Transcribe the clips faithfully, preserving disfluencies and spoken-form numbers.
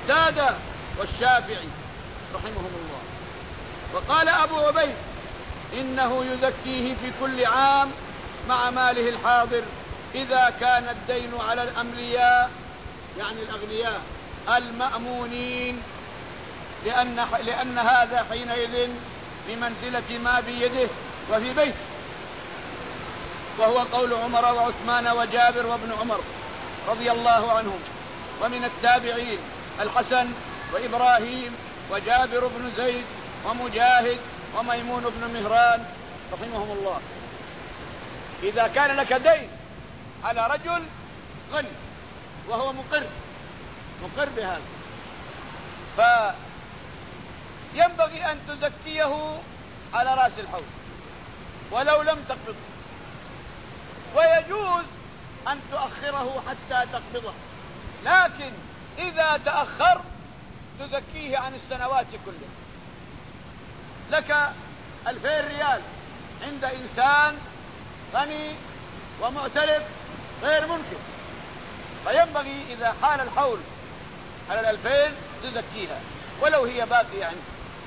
وقتادة والشافعي رحمهم الله. وقال أبو عبيد إنه يزكيه في كل عام مع ماله الحاضر إذا كان الدين على الأملياء، يعني الأغنياء المأمونين، لأن, لأن هذا حينئذ بمنزلة ما بيده وفي بيته. وهو قول عمر وعثمان وجابر وابن عمر رضي الله عنهم، ومن التابعين الحسن وإبراهيم وجابر بن زيد ومجاهد وميمون بن مهران رحمهم الله. إذا كان لك دين على رجل غني وهو مقر مقر بهذا، فينبغي أن تزكيه على رأس الحول ولو لم تقبضه، ويجوز أن تؤخره حتى تقبضه، لكن إذا تأخر تزكيه عن السنوات كلها. لك ألفين ريال عند إنسان غني ومعترف غير ممكن، فينبغي إذا حال الحول على الألفين تزكيها ولو هي باقية عنك،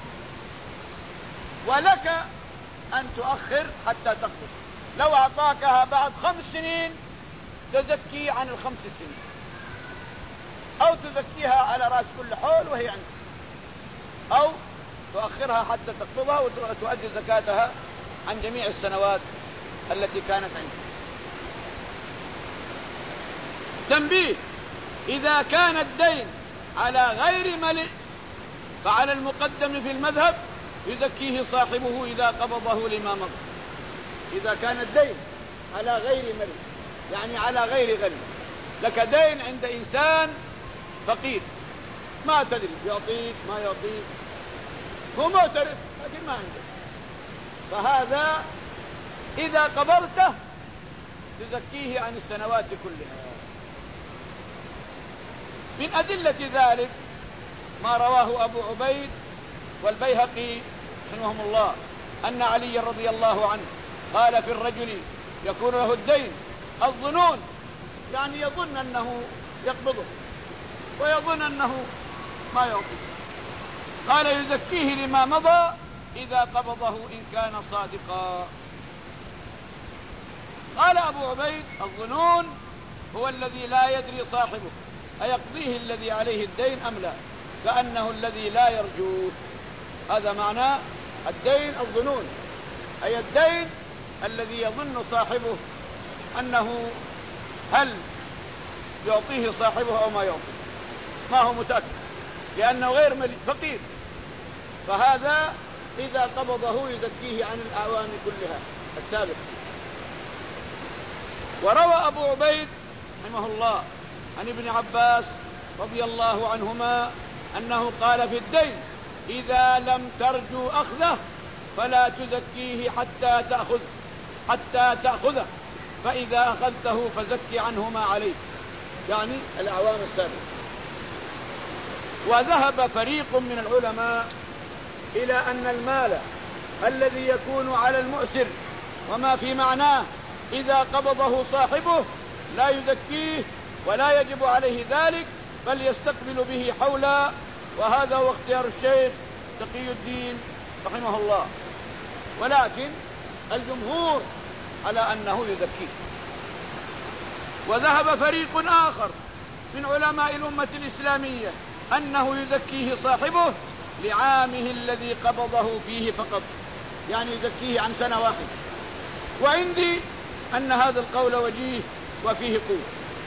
ولك أن تؤخر حتى تقبض. لو أعطاكها بعد خمس سنين تزكي عن الخمس سنين، أو تزكيها على رأس كل حول وهي عندك، أو تؤخرها حتى تقبضها وتؤدي زكاتها عن جميع السنوات التي كانت عندك. تنبيه: إذا كان الدين على غير ملئ فعلى المقدم في المذهب يزكيه صاحبه إذا قبضه لما مضى. إذا كان الدين على غير ملئ، يعني على غير غني، لك دين عند إنسان فقير ما تدري يعطيك ما يعطيك، هو معترف لكن ما عنده، فهذا إذا قبضته تزكيه عن السنوات كلها. من أدلة ذلك ما رواه أبو عبيد والبيهقي رحمهم الله أن علي رضي الله عنه قال في الرجل يكون له الدين الظنون، يعني يظن أنه يقبضه ويظن أنه ما يعطيه، قال يزكيه لما مضى إذا قبضه إن كان صادقا. قال أبو عبيد الظنون هو الذي لا يدري صاحبه أيقضيه الذي عليه الدين أم لا، كأنه الذي لا يرجوه. هذا معنى الدين الظنون، أي الدين الذي يظن صاحبه أنه هل يعطيه صاحبه أو ما يعطيه، ما هو متأكد لأنه غير ملي فقير، فهذا إذا قبضه يزكيه عن الأعوام كلها السابقة. وروى أبو عبيد رحمه الله عن ابن عباس رضي الله عنهما أنه قال في الدين إذا لم ترجو أخذه فلا تزكيه حتى تأخذ حتى تأخذه فإذا أخذته فزكي عنه ما عليه، يعني الأعوام السابقة. وذهب فريق من العلماء إلى أن المال الذي يكون على المؤسر وما في معناه إذا قبضه صاحبه لا يزكيه ولا يجب عليه ذلك، بل يستقبل به حولا، وهذا هو اختيار الشيخ تقي الدين رحمه الله. ولكن الجمهور على أنه يزكيه. وذهب فريق آخر من علماء الأمة الإسلامية أنه يزكيه صاحبه لعامه الذي قبضه فيه فقط، يعني يزكيه عن سنة واحدة. وعندي أن هذا القول وجيه وفيه قوة،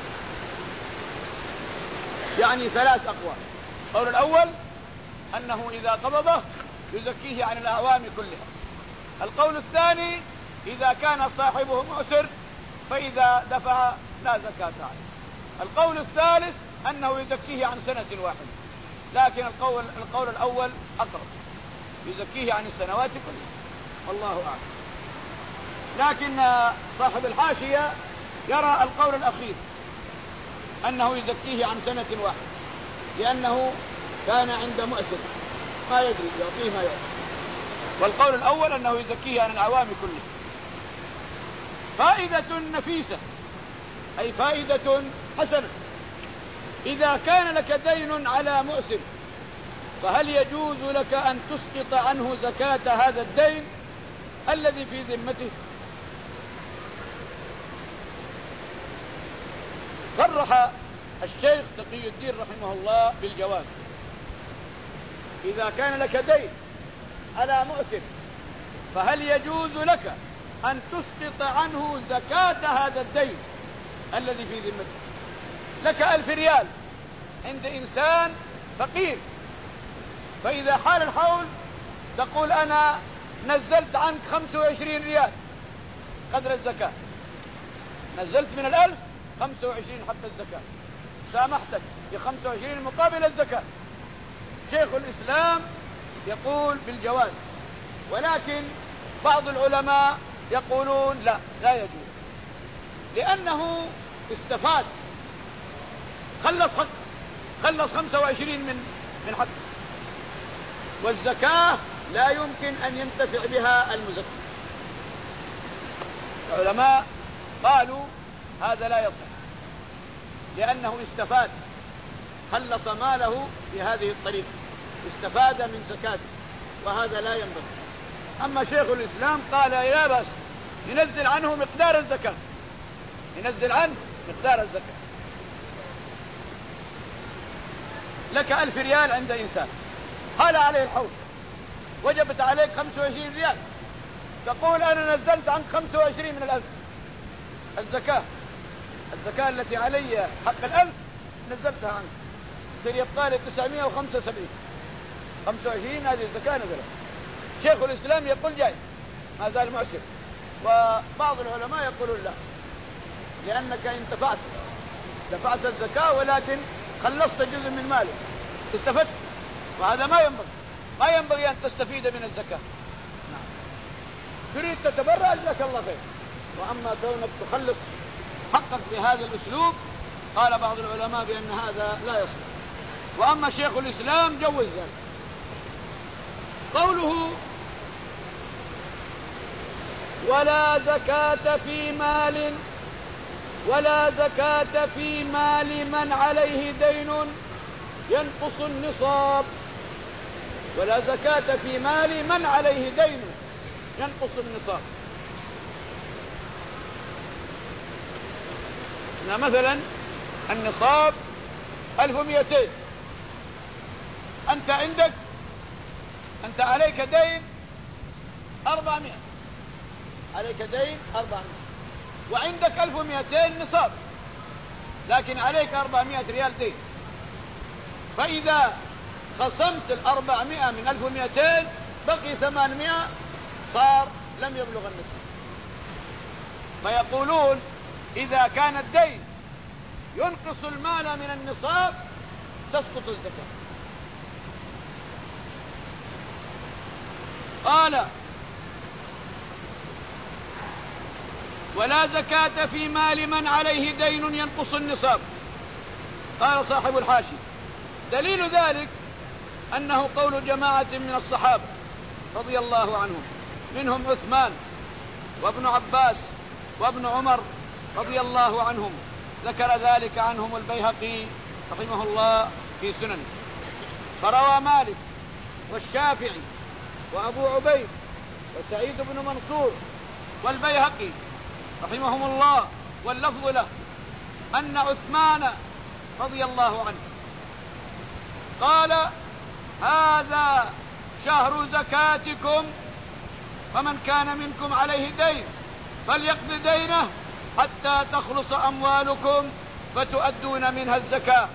يعني ثلاث أقوال. القول الأول أنه إذا قبضه يزكيه عن الأعوام كلها. القول الثاني إذا كان صاحبه معسر فإذا دفع لا زكاة عليه. القول الثالث أنه يزكيه عن سنة واحدة، لكن القول, القول الأول أقرب، يزكيه عن السنوات كلها، والله أعلم. لكن صاحب الحاشية يرى القول الأخير أنه يزكيه عن سنة واحدة، لأنه كان عند مؤسر ما يدري يعطيه ما يعطيه. والقول الأول أنه يزكيه عن العوام كلها. فائدة نفيسة، أي فائدة حسنة. إذا كان لك دين على مؤسر فهل يجوز لك أن تسقط عنه زكاة هذا الدين الذي في ذمته؟ صرح الشيخ تقي الدين رحمه الله بالجواز. إذا كان لك دين على مؤسر فهل يجوز لك أن تسقط عنه زكاة هذا الدين الذي في ذمته؟ لك ألف ريال عند إنسان فقير، فإذا حال الحول تقول أنا نزلت عنك خمسة وعشرين ريال قدر الزكاة، نزلت من الألف خمسة وعشرين حتى الزكاة، سامحتك بخمسة وعشرين مقابل الزكاة. شيخ الإسلام يقول بالجواز، ولكن بعض العلماء يقولون لا لا يجوز، لأنه استفاد، خلص حق، خلص خمسة وعشرين من من حق، والزكاة لا يمكن أن ينتفع بها المزكي. العلماء قالوا هذا لا يصح، لأنه استفاد، خلص ماله بهذه الطريقة، استفاد من زكاته، وهذا لا ينبغي. أما شيخ الإسلام قال لا بأس، ينزل عنه مقدار الزكاة، ينزل عنه مقدار الزكاة. لك ألف ريال عند إنسان، حال عليه الحول، وجبت عليك خمسة وعشرين ريال، تقول أنا نزلت عنك خمسة وعشرين من الألف الزكاة، الزكاة التي علي حق الألف نزلتها عنك، سير يبقى لي تسعمائة وخمسة وسبعين، خمسة وعشرين هذه الزكاة نزلت. شيخ الإسلام يقول جائز، ما زال معسر، وبعض العلماء يقولون لا، لأنك انتفعت، دفعت الزكاة ولكن خلصت جزء من مالك، استفدت، وهذا ما ينبغي، ما ينبغي أن تستفيد من الزكاة. نعم. تريد تتبرع لك الله خير، وأما كونك تخلص حقك بهذا الأسلوب قال بعض العلماء بأن هذا لا يصلح، وأما شيخ الإسلام جوز ذلك. قوله ولا زكاة في مال ولا زكاة في مال من عليه دين ينقص النصاب، ولا زكاة في مال من عليه دين ينقص النصاب. إن مثلا النصاب ألف ومئتين، أنت عندك أنت عليك دين أربعمائة، عليك دين أربعمائة، وعندك ألف ومئتين نصاب، لكن عليك أربعمائة ريال دين، فإذا خصمت الأربعمائة من ألف ومئتين بقي ثمانمائة، صار لم يبلغ النصاب. فيقولون إذا كان الدين ينقص المال من النصاب تسقط الزكاة. قال ولا زكاة في مال من عليه دين ينقص النصاب. قال صاحب الحاشي دليل ذلك أنه قول جماعة من الصحابة رضي الله عنهم، منهم عثمان وابن عباس وابن عمر رضي الله عنهم، ذكر ذلك عنهم البيهقي رحمه الله في سننه. فروى مالك والشافعي وأبو عبيد وسعيد بن منصور والبيهقي رحمهم الله واللفظ له أن عثمان رضي الله عنه قال هذا شهر زكاتكم، فمن كان منكم عليه دين فليقض دينه حتى تخلص أموالكم فتؤدون منها الزكاة.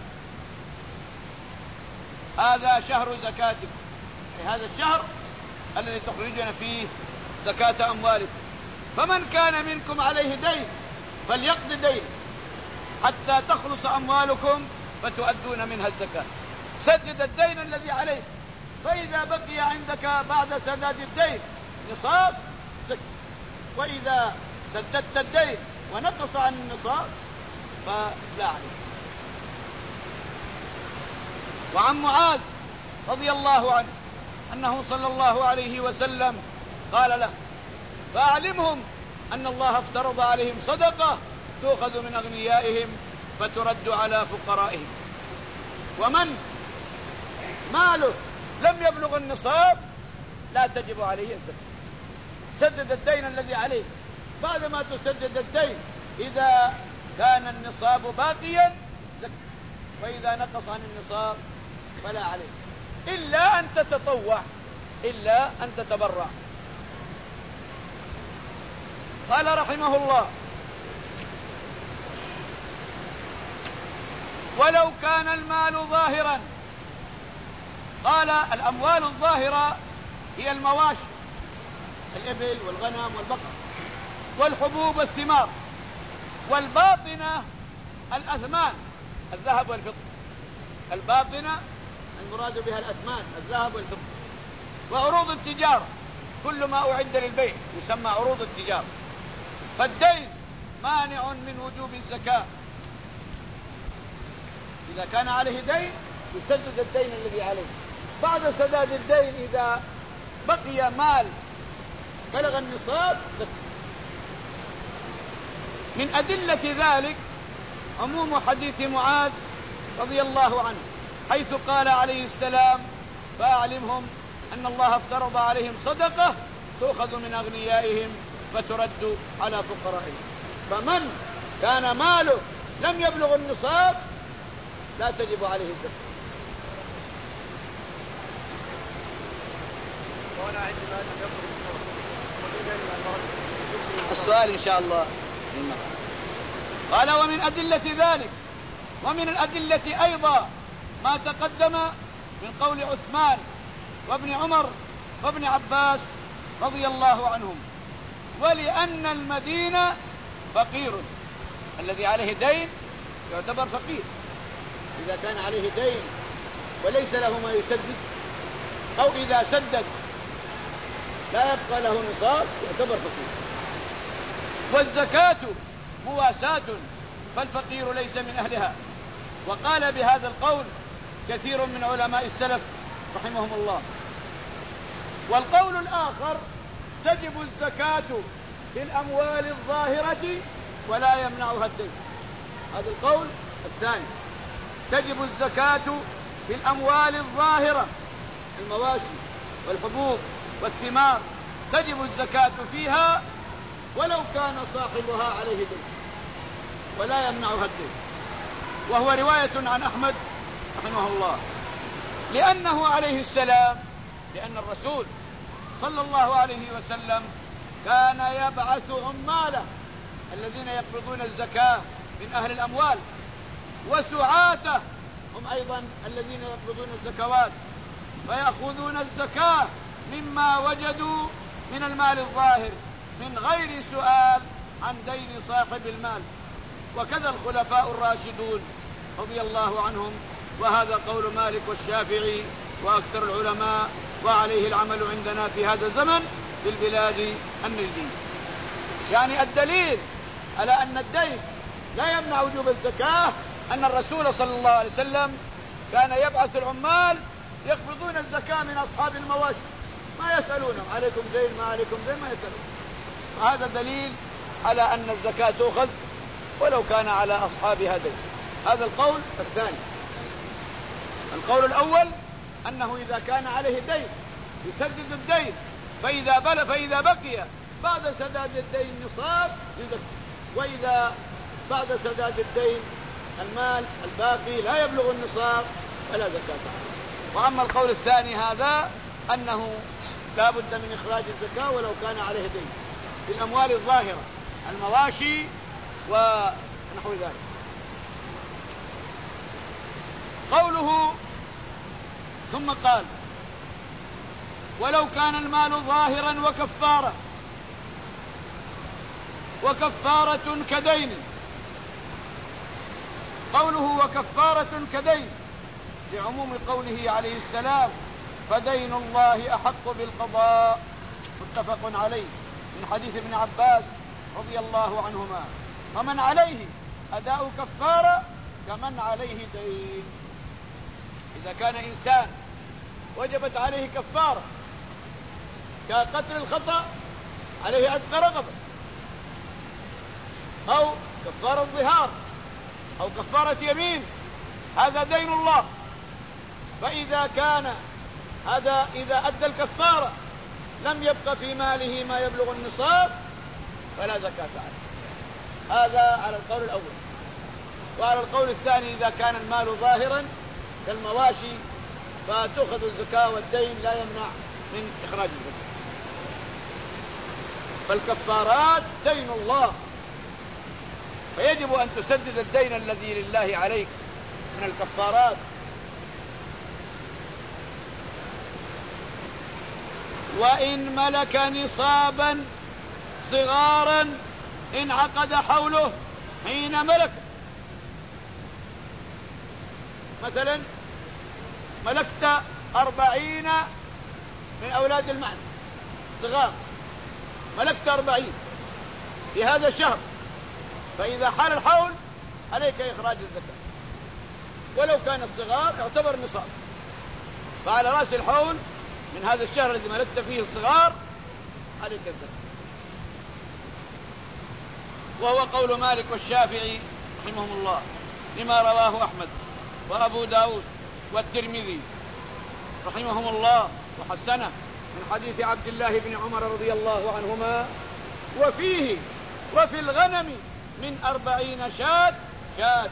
هذا شهر زكاتكم، هذا الشهر الذي تخرجون فيه زكاة أموالكم، فمن كان منكم عليه دين فليقض دين حتى تخلص أموالكم فتؤدون منها الزكاة. سدد الدين الذي عليك، فإذا بقي عندك بعد سداد الدين نصاب زكاة، وإذا سددت الدين ونقص عن النصاب فلا عليك. وعن معاذ رضي الله عنه أنه صلى الله عليه وسلم قال له فأعلمهم أن الله افترض عليهم صدقة تؤخذ من أغنيائهم فترد على فقرائهم. ومن ماله لم يبلغ النصاب لا تجب عليه الزكاة. سدد الدين الذي عليه، بعد ما تسدد الدين إذا كان النصاب باقيا زكاة، وإذا نقص عن النصاب فلا عليه، إلا أن تتطوع، إلا أن تتبرع. قال رحمه الله: ولو كان المال ظاهرا. قال: الأموال الظاهرة هي المواشي، الإبل والغنم والبقر والحبوب والثمار، والباطنة الأثمان، الذهب والفضة. الباطنة المراد بها الأثمان، الذهب والفضة. وعروض التجارة كل ما أعد للبيع يسمى عروض التجارة. فالدين مانع من وجوب الزكاة. إذا كان عليه دين يسدد الدين الذي عليه، بعد سداد الدين إذا بقي مال بلغ النصاب زكاة. من أدلة ذلك عموم حديث معاذ رضي الله عنه، حيث قال عليه السلام: فأعلمهم أن الله افترض عليهم صدقة تؤخذ من أغنيائهم فترد على فقرائهم. فمن كان ماله لم يبلغ النصاب لا تجب عليه الزكاة. السؤال إن شاء الله. قال: ومن أدلة ذلك، ومن الأدلة أيضا ما تقدم من قول عثمان وابن عمر وابن عباس رضي الله عنهم. ولأن المدينة فقير، الذي عليه دين يعتبر فقير. إذا كان عليه دين وليس له ما يسدد، أو إذا سدد لا يبقى له نصاب يعتبر فقير. والزكاة مواساة، فالفقير ليس من أهلها. وقال بهذا القول كثير من علماء السلف رحمهم الله. والقول الآخر: تجب الزكاة في الأموال الظاهرة ولا يمنعها الدين. هذا القول الثاني: تجب الزكاة في الأموال الظاهرة، المواشي والحبوب والثمار، تجب الزكاة فيها ولو كان صاحبها عليه دين ولا يمنعها الدين. وهو رواية عن أحمد رحمه الله، لأنه عليه السلام، لأن الرسول صلى الله عليه وسلم كان يبعث عماله الذين يقبضون الزكاة من أهل الأموال، وسعاته هم أيضا الذين يقبضون الزكوات، فيأخذون الزكاة مما وجدوا من المال الظاهر من غير سؤال عن دين صاحب المال. وكذا الخلفاء الراشدون رضي الله عنهم. وهذا قول مالك والشافعي وأكثر العلماء، وعليه العمل عندنا في هذا الزمن في البلاد النجدية. يعني الدليل على أن الدين لا يمنع وجوب الزكاة أن الرسول صلى الله عليه وسلم كان يبعث العمال يقبضون الزكاة من أصحاب المواشي، ما يسألونهم عليكم دين ما عليكم دين، ما يسألون. وهذا دليل على أن الزكاة تؤخذ ولو كان على أصحابها دين. هذا القول الثاني. القول الأول أنه إذا كان عليه دين يسدد الدين، فإذا بل فإذا بقي بعد سداد الدين نصاب يزكي، وإذا بعد سداد الدين المال الباقي لا يبلغ النصاب فلا زكاة عليه. وأما القول الثاني هذا أنه لا بد من إخراج الزكاة ولو كان عليه دين في الأموال الظاهرة، المواشي ونحو ذلك. قوله ثم قال: ولو كان المال ظاهرا وكفارة، وكفارة كدين. قوله وكفارة كدين لعموم قوله عليه السلام: فدين الله أحق بالقضاء، متفق عليه من حديث ابن عباس رضي الله عنهما. ومن عليه أداء كفارة كمن عليه دين. إذا كان إنسان وجبت عليه كفارة كقتل الخطأ عليه عتق رقبة، أو كفارة ظهار، أو كفارة يمين، هذا دين الله فإذا كان هذا إذا أدى الكفارة لم يبق في ماله ما يبلغ النصاب فلا زكاة عليه. هذا على القول الأول. وعلى القول الثاني إذا كان المال ظاهرا كالمواشي فتأخذ الزكاة والدين لا يمنع من إخراج الزكاة. فالكفارات دين الله، فيجب أن تسدد الدين الذي لله عليك من الكفارات. وإن ملك نصابا صغارا انعقد حوله حين ملك. مثلا ملكت أربعين من أولاد المعز صغار، ملكت أربعين في هذا الشهر، فإذا حال الحول عليك إخراج الزكاة، ولو كان الصغار يعتبر نصاب، فعلى رأس الحول من هذا الشهر الذي ملكت فيه الصغار عليك الزكاة. وهو قول مالك والشافعي رحمهم الله لما رواه أحمد وأبو داود والترمذي رحمهم الله وحسنه من حديث عبد الله بن عمر رضي الله عنهما: وفيه وفي الغنم من أربعين شاة شاة.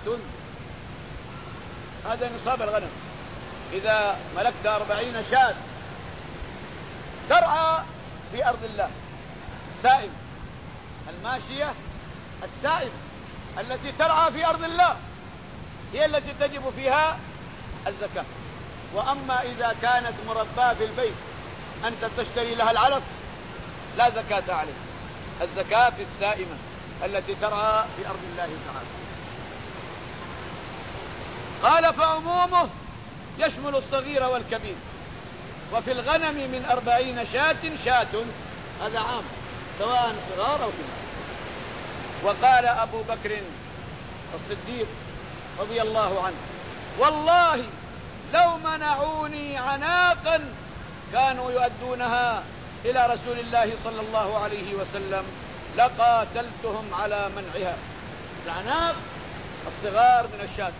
هذا نصاب الغنم. إذا ملكت أربعين شاة ترعى في أرض الله سائم، الماشية السائم التي ترعى في أرض الله هي التي تجب فيها الزكاة. وأما إذا كانت مرباة في البيت أنت تشتري لها العلف لا زكاة عليه، الزكاة في السائمة التي ترعى في أرض الله تعالى. قال: فعمومه يشمل الصغير والكبير. وفي الغنم من أربعين شاة شاة، هذا عام سواء صغار أو كبار. وقال أبو بكر الصديق رضي الله عنه: والله لو منعوني عناقا كانوا يؤدونها إلى رسول الله صلى الله عليه وسلم لقاتلتهم على منعها. العناق الصغار من الشاة،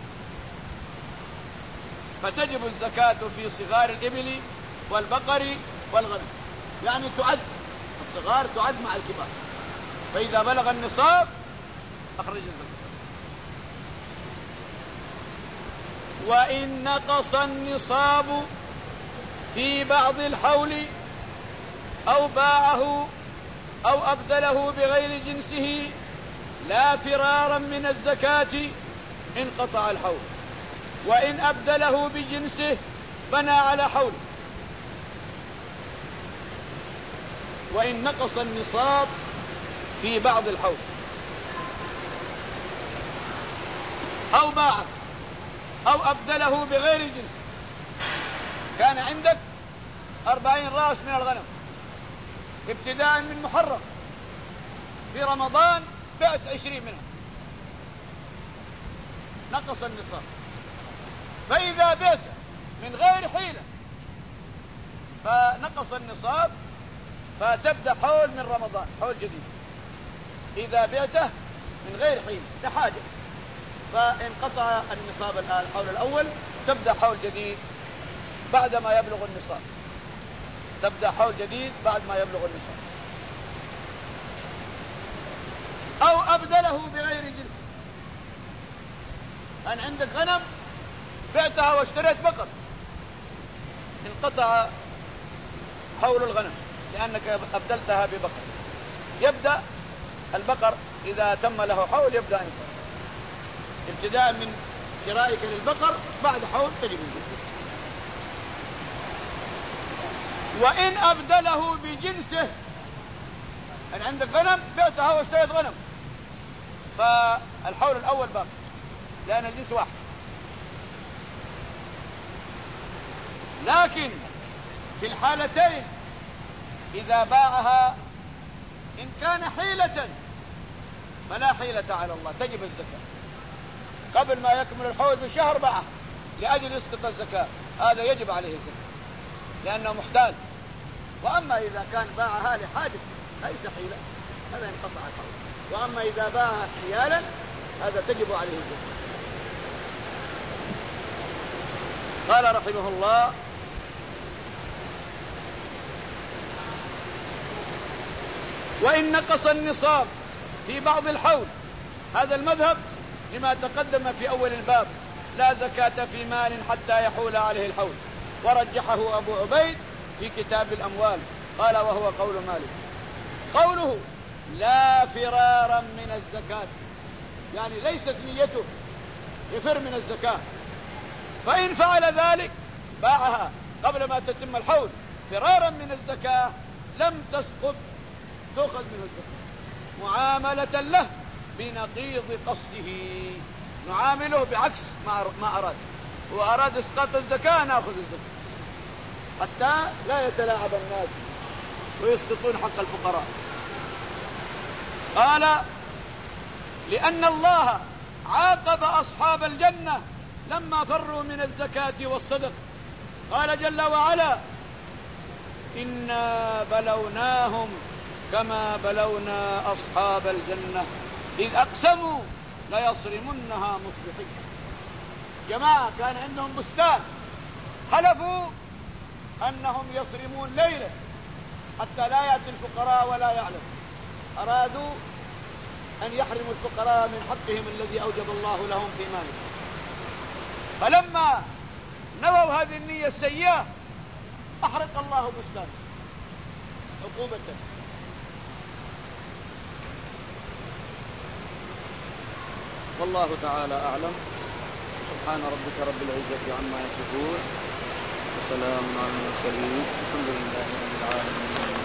فتجب الزكاة في صغار الإبل والبقر والغنم، يعني تعد الصغار تعد مع الكبار، فإذا بلغ النصاب أخرج الزكاة. وإن نقص النصاب في بعض الحول أو باعه أو أبدله بغير جنسه لا فرارا من الزكاة انقطع الحول، وإن أبدله بجنسه بنى على حوله. وإن نقص النصاب في بعض الحول أو باعه أو أبدله بغير جنسه، كان عندك أربعين رأس من الغنم ابتداء من محرم، في رمضان بعت عشرين منها، نقص النصاب. فإذا بعت من غير حيلة فنقص النصاب، فتبدأ حول من رمضان، حول جديد. إذا بعته من غير حيلة لحاجة فانقطع النصاب الآن الحول الأول، تبدأ حول جديد بعد ما يبلغ النصاب، تبدأ حول جديد بعد ما يبلغ النصاب. أو أبدله بغير جنسه، أن عندك غنم بعتها واشتريت بقر، انقطع حول الغنم لأنك أبدلتها ببقر. يبدأ البقر إذا تم له حول يبدأ نصاب، ابتداء من شرائك للبقر بعد حول تجب الزكاة. وإن أبدله بجنسه، أن عندك غنم بعتها واشتريت غنم، فالحول الأول باقي لأن الجنس واحد. لكن في الحالتين إذا باعها إن كان حيلة فلا حيلة على الله، تجب الزكاة قبل ما يكمل الحول بشهر باعه لأجل يسقط الزكاة، هذا يجب عليه الزكاة لأنه محتاج. وأما إذا كان باعها لحاجة ليس حيلة هذا ينقطع الحول. وأما إذا باعها حيالا هذا تجب عليه الزكاة. قال رحمه الله: وإن نقص النصاب في بعض الحول، هذا المذهب لما تقدم في أول الباب، لا زكاة في مال حتى يحول عليه الحول، ورجحه أبو عبيد في كتاب الأموال، قال وهو قول مالك. قوله لا فرارا من الزكاة، يعني ليست نيته يفر من الزكاة، فإن فعل ذلك باعها قبل ما تتم الحول فرارا من الزكاة لم تسقط، تؤخذ من الزكاة معاملة له بنقيض قصده، نعامله بعكس ما أراد، وأراد إسقاط الزكاة نأخذ الزكاة حتى لا يتلاعب الناس ويسقطون حق الفقراء. قال: لأن الله عاقب أصحاب الجنة لما فروا من الزكاة والصدق، قال جل وعلا: إنا بلوناهم كما بلونا أصحاب الجنة إذ أقسموا ليصرمنها مصبحين. جماعة كان عندهم بستان، حلفوا أنهم يصرمون ليلة حتى لا يأتي الفقراء ولا يعلم، أرادوا أن يحرموا الفقراء من حقهم الذي أوجب الله لهم في مالهم، فلما نووا هذه النية السيئة أحرق الله بستان عقوبة. والله تعالى أعلم. سبحان ربك رب العزة عما يصفون، وسلام على المرسلين، الحمد لله رب العالمين.